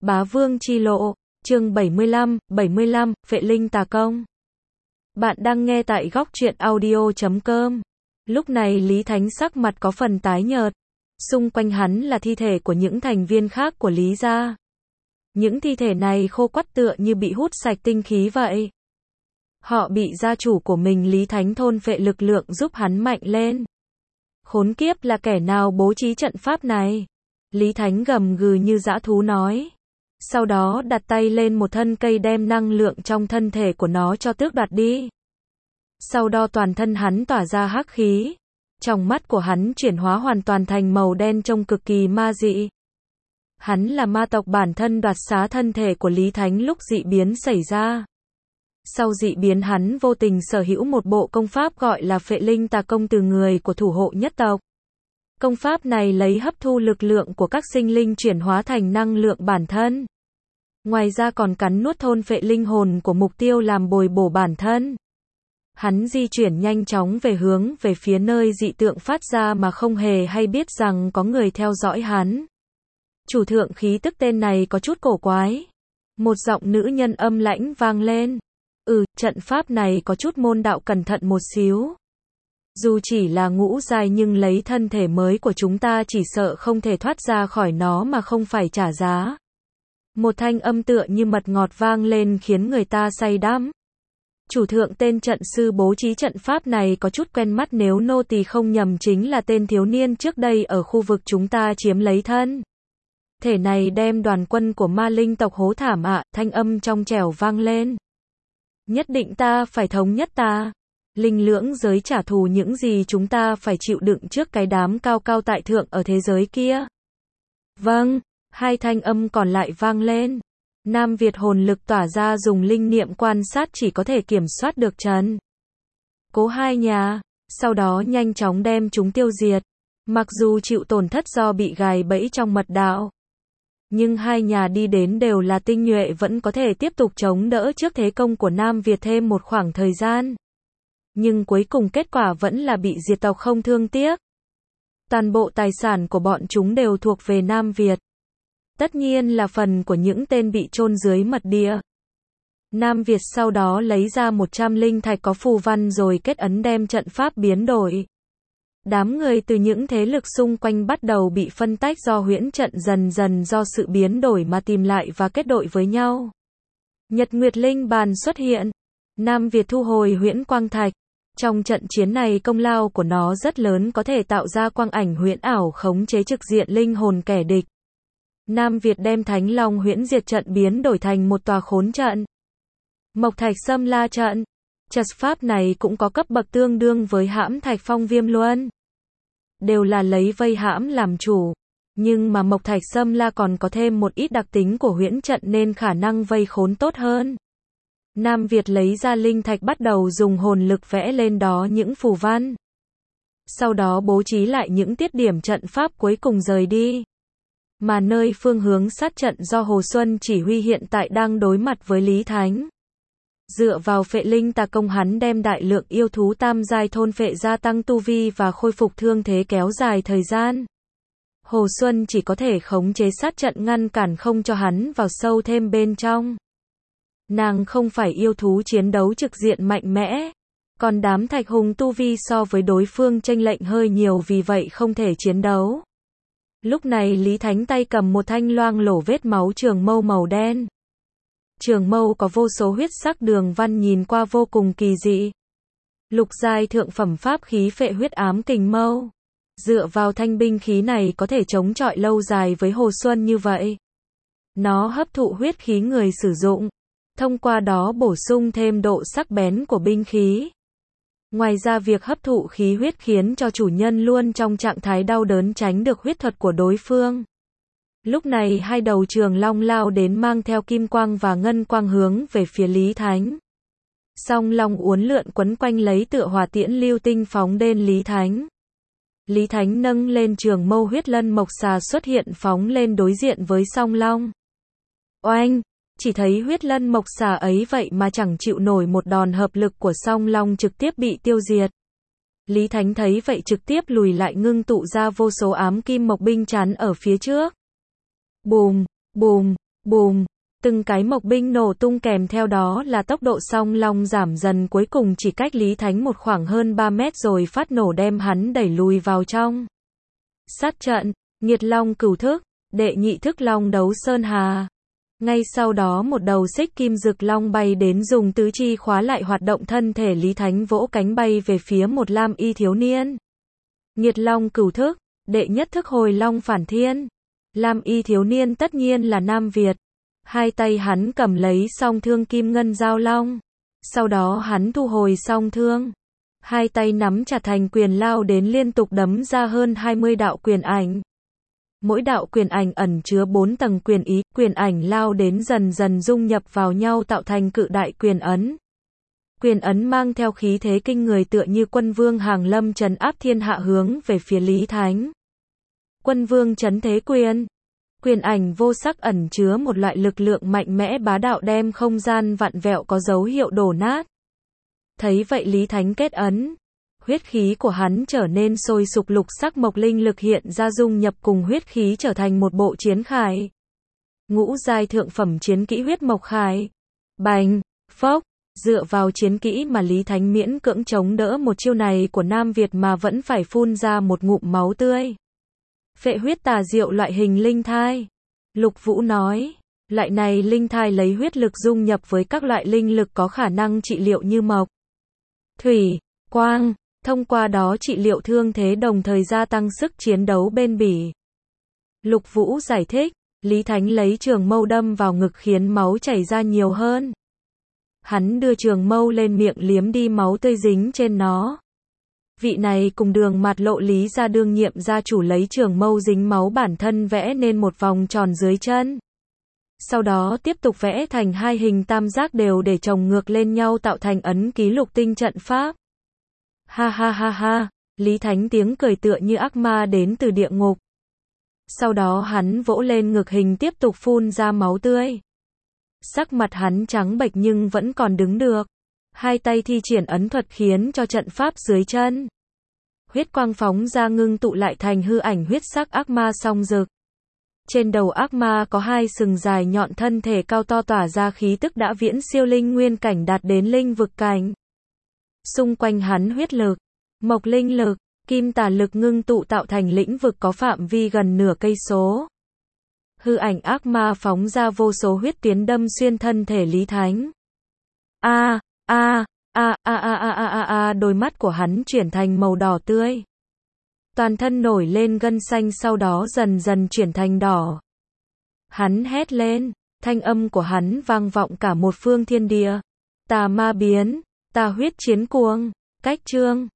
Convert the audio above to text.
Bá Vương Chi Lộ, chương 75, Phệ Linh Tà Công. Bạn đang nghe tại góc truyện audio.com. Lúc này Lý Thánh sắc mặt có phần tái nhợt. Xung quanh hắn là thi thể của những thành viên khác của Lý gia. Những thi thể này khô quắt tựa như bị hút sạch tinh khí vậy. Họ bị gia chủ của mình Lý Thánh thôn phệ lực lượng giúp hắn mạnh lên. Khốn kiếp, là kẻ nào bố trí trận pháp này? Lý Thánh gầm gừ như dã thú nói. Sau đó đặt tay lên một thân cây đem năng lượng trong thân thể của nó cho tước đoạt đi. Sau đó toàn thân hắn tỏa ra hắc khí. Trong mắt của hắn chuyển hóa hoàn toàn thành màu đen trông cực kỳ ma dị. Hắn là ma tộc bản thân đoạt xá thân thể của Lý Thánh lúc dị biến xảy ra. Sau dị biến hắn vô tình sở hữu một bộ công pháp gọi là Phệ Linh Tà Công từ người của thủ hộ nhất tộc. Công pháp này lấy hấp thu lực lượng của các sinh linh chuyển hóa thành năng lượng bản thân. Ngoài ra còn cắn nuốt thôn phệ linh hồn của mục tiêu làm bồi bổ bản thân. Hắn di chuyển nhanh chóng về phía nơi dị tượng phát ra mà không hề hay biết rằng có người theo dõi hắn. Chủ thượng khí tức tên này có chút cổ quái. Một giọng nữ nhân âm lãnh vang lên. Trận pháp này có chút môn đạo, cẩn thận một xíu. Dù chỉ là ngũ giai nhưng lấy thân thể mới của chúng ta chỉ sợ không thể thoát ra khỏi nó mà không phải trả giá. Một thanh âm tựa như mật ngọt vang lên khiến người ta say đắm. Chủ thượng, tên trận sư bố trí trận pháp này có chút quen mắt, nếu nô tỳ không nhầm chính là tên thiếu niên trước đây ở khu vực chúng ta chiếm lấy thân. Thể này đem đoàn quân của ma linh tộc hố thảm ạ, thanh âm trong trẻo vang lên. Nhất định ta phải thống nhất ta. Linh lưỡng giới trả thù những gì chúng ta phải chịu đựng trước cái đám cao cao tại thượng ở thế giới kia. Vâng, hai thanh âm còn lại vang lên. Nam Việt hồn lực tỏa ra dùng linh niệm quan sát chỉ có thể kiểm soát được Trần Cố hai nhà, sau đó nhanh chóng đem chúng tiêu diệt. Mặc dù chịu tổn thất do bị gài bẫy trong mật đạo, nhưng hai nhà đi đến đều là tinh nhuệ, vẫn có thể tiếp tục chống đỡ trước thế công của Nam Việt thêm một khoảng thời gian. Nhưng cuối cùng kết quả vẫn là bị diệt tộc không thương tiếc. Toàn bộ tài sản của bọn chúng đều thuộc về Nam Việt. Tất nhiên là phần của những tên bị chôn dưới mật địa. Nam Việt sau đó lấy ra 100 linh thạch có phù văn rồi kết ấn đem trận pháp biến đổi. Đám người từ những thế lực xung quanh bắt đầu bị phân tách do huyễn trận dần dần do sự biến đổi mà tìm lại và kết đội với nhau. Nhật Nguyệt Linh bàn xuất hiện. Nam Việt thu hồi huyễn quang thạch. Trong trận chiến này công lao của nó rất lớn, có thể tạo ra quang ảnh huyễn ảo khống chế trực diện linh hồn kẻ địch. Nam Việt đem Thánh Long huyễn diệt trận biến đổi thành một tòa khốn trận. Mộc Thạch Xâm La trận. Trận pháp này cũng có cấp bậc tương đương với hãm thạch phong viêm luân. Đều là lấy vây hãm làm chủ. Nhưng mà Mộc Thạch Xâm La còn có thêm một ít đặc tính của huyễn trận nên khả năng vây khốn tốt hơn. Nam Việt lấy ra linh thạch bắt đầu dùng hồn lực vẽ lên đó những phù văn. Sau đó bố trí lại những tiết điểm trận pháp cuối cùng rời đi. Mà nơi phương hướng sát trận do Hồ Xuân chỉ huy hiện tại đang đối mặt với Lý Thánh. Dựa vào Phệ Linh Tà Công hắn đem đại lượng yêu thú tam giai thôn phệ gia tăng tu vi và khôi phục thương thế kéo dài thời gian. Hồ Xuân chỉ có thể khống chế sát trận ngăn cản không cho hắn vào sâu thêm bên trong. Nàng không phải yêu thú chiến đấu trực diện mạnh mẽ. Còn đám thạch hùng tu vi so với đối phương chênh lệch hơi nhiều, vì vậy không thể chiến đấu. Lúc này Lý Thánh tay cầm một thanh loang lổ vết máu trường mâu màu đen. Trường mâu có vô số huyết sắc đường văn nhìn qua vô cùng kỳ dị. Lục giai thượng phẩm pháp khí phệ huyết ám kình mâu. Dựa vào thanh binh khí này có thể chống chọi lâu dài với Hồ Xuân như vậy. Nó hấp thụ huyết khí người sử dụng, thông qua đó bổ sung thêm độ sắc bén của binh khí. Ngoài ra việc hấp thụ khí huyết khiến cho chủ nhân luôn trong trạng thái đau đớn, tránh được huyết thuật của đối phương. Lúc này hai đầu trường long lao đến mang theo kim quang và ngân quang hướng về phía Lý Thánh. Song long uốn lượn quấn quanh lấy tựa hỏa tiễn lưu tinh phóng đến Lý Thánh. Lý Thánh nâng lên trường mâu, huyết lân mộc xà xuất hiện phóng lên đối diện với song long. Oanh! Chỉ thấy huyết lân mộc xà ấy vậy mà chẳng chịu nổi một đòn hợp lực của song long, trực tiếp bị tiêu diệt. Lý Thánh thấy vậy trực tiếp lùi lại, ngưng tụ ra vô số ám kim mộc binh chắn ở phía trước. Bùm, bùm, Bùm, từng cái mộc binh nổ tung kèm theo đó là tốc độ song long giảm dần cuối cùng chỉ cách Lý Thánh một khoảng hơn 3 mét rồi phát nổ đem hắn đẩy lùi vào trong. Sát trận, Nghiệt Long cửu thức, đệ nhị thức long đấu sơn hà. Ngay sau đó một đầu xích kim rực long bay đến dùng tứ chi khóa lại hoạt động thân thể Lý Thánh vỗ cánh bay về phía một lam y thiếu niên. Nghiệt Long cửu thức, đệ nhất thức hồi long phản thiên. Lam y thiếu niên tất nhiên là Nam Việt. Hai tay hắn cầm lấy song thương kim ngân giao long. Sau đó hắn thu hồi song thương. Hai tay nắm chặt thành quyền lao đến liên tục đấm ra hơn 20 đạo quyền ảnh. Mỗi đạo quyền ảnh ẩn chứa 4 tầng quyền ý, quyền ảnh lao đến dần dần dung nhập vào nhau tạo thành cự đại quyền ấn. Quyền ấn mang theo khí thế kinh người tựa như quân vương hàng lâm trấn áp thiên hạ hướng về phía Lý Thánh. Quân vương trấn thế quyền. Quyền ảnh vô sắc ẩn chứa một loại lực lượng mạnh mẽ bá đạo đem không gian vặn vẹo có dấu hiệu đổ nát. Thấy vậy Lý Thánh kết ấn. Huyết khí của hắn trở nên sôi sục, lục sắc mộc linh lực hiện ra dung nhập cùng huyết khí trở thành một bộ chiến khải. Ngũ giai thượng phẩm chiến kỹ huyết mộc khải. Bành, phốc, dựa vào chiến kỹ mà Lý Thánh miễn cưỡng chống đỡ một chiêu này của Nam Việt mà vẫn phải phun ra một ngụm máu tươi. Phệ huyết tà diệu loại hình linh thai. Lục Vũ nói, loại này linh thai lấy huyết lực dung nhập với các loại linh lực có khả năng trị liệu như mộc, thủy, quang. Thông qua đó trị liệu thương thế đồng thời gia tăng sức chiến đấu bền bỉ. Lục Vũ giải thích, Lý Thánh lấy trường mâu đâm vào ngực khiến máu chảy ra nhiều hơn. Hắn đưa trường mâu lên miệng liếm đi máu tươi dính trên nó. Vị này cùng Đường Mạt Lộ Lý gia đương nhiệm gia chủ lấy trường mâu dính máu bản thân vẽ nên một vòng tròn dưới chân. Sau đó tiếp tục vẽ thành hai hình tam giác đều để chồng ngược lên nhau tạo thành ấn ký lục tinh trận pháp. Ha ha ha ha, Lý Thánh tiếng cười tựa như ác ma đến từ địa ngục. Sau đó hắn vỗ lên ngực hình tiếp tục phun ra máu tươi. Sắc mặt hắn trắng bệch nhưng vẫn còn đứng được. Hai tay thi triển ấn thuật khiến cho trận pháp dưới chân huyết quang phóng ra ngưng tụ lại thành hư ảnh huyết sắc ác ma song rực. Trên đầu ác ma có hai sừng dài nhọn, thân thể cao to tỏa ra khí tức đã viễn siêu linh nguyên cảnh đạt đến linh vực cảnh. Xung quanh hắn huyết lực, mộc linh lực, kim tà lực ngưng tụ tạo thành lĩnh vực có phạm vi gần nửa cây số. Hư ảnh ác ma phóng ra vô số huyết tuyến đâm xuyên thân thể Lý Thánh. Đôi mắt của hắn chuyển thành màu đỏ tươi. Toàn thân nổi lên gân xanh sau đó dần dần chuyển thành đỏ. Hắn hét lên, thanh âm của hắn vang vọng cả một phương thiên địa. Tà ma biến, tà huyết chiến cuồng, cách chương.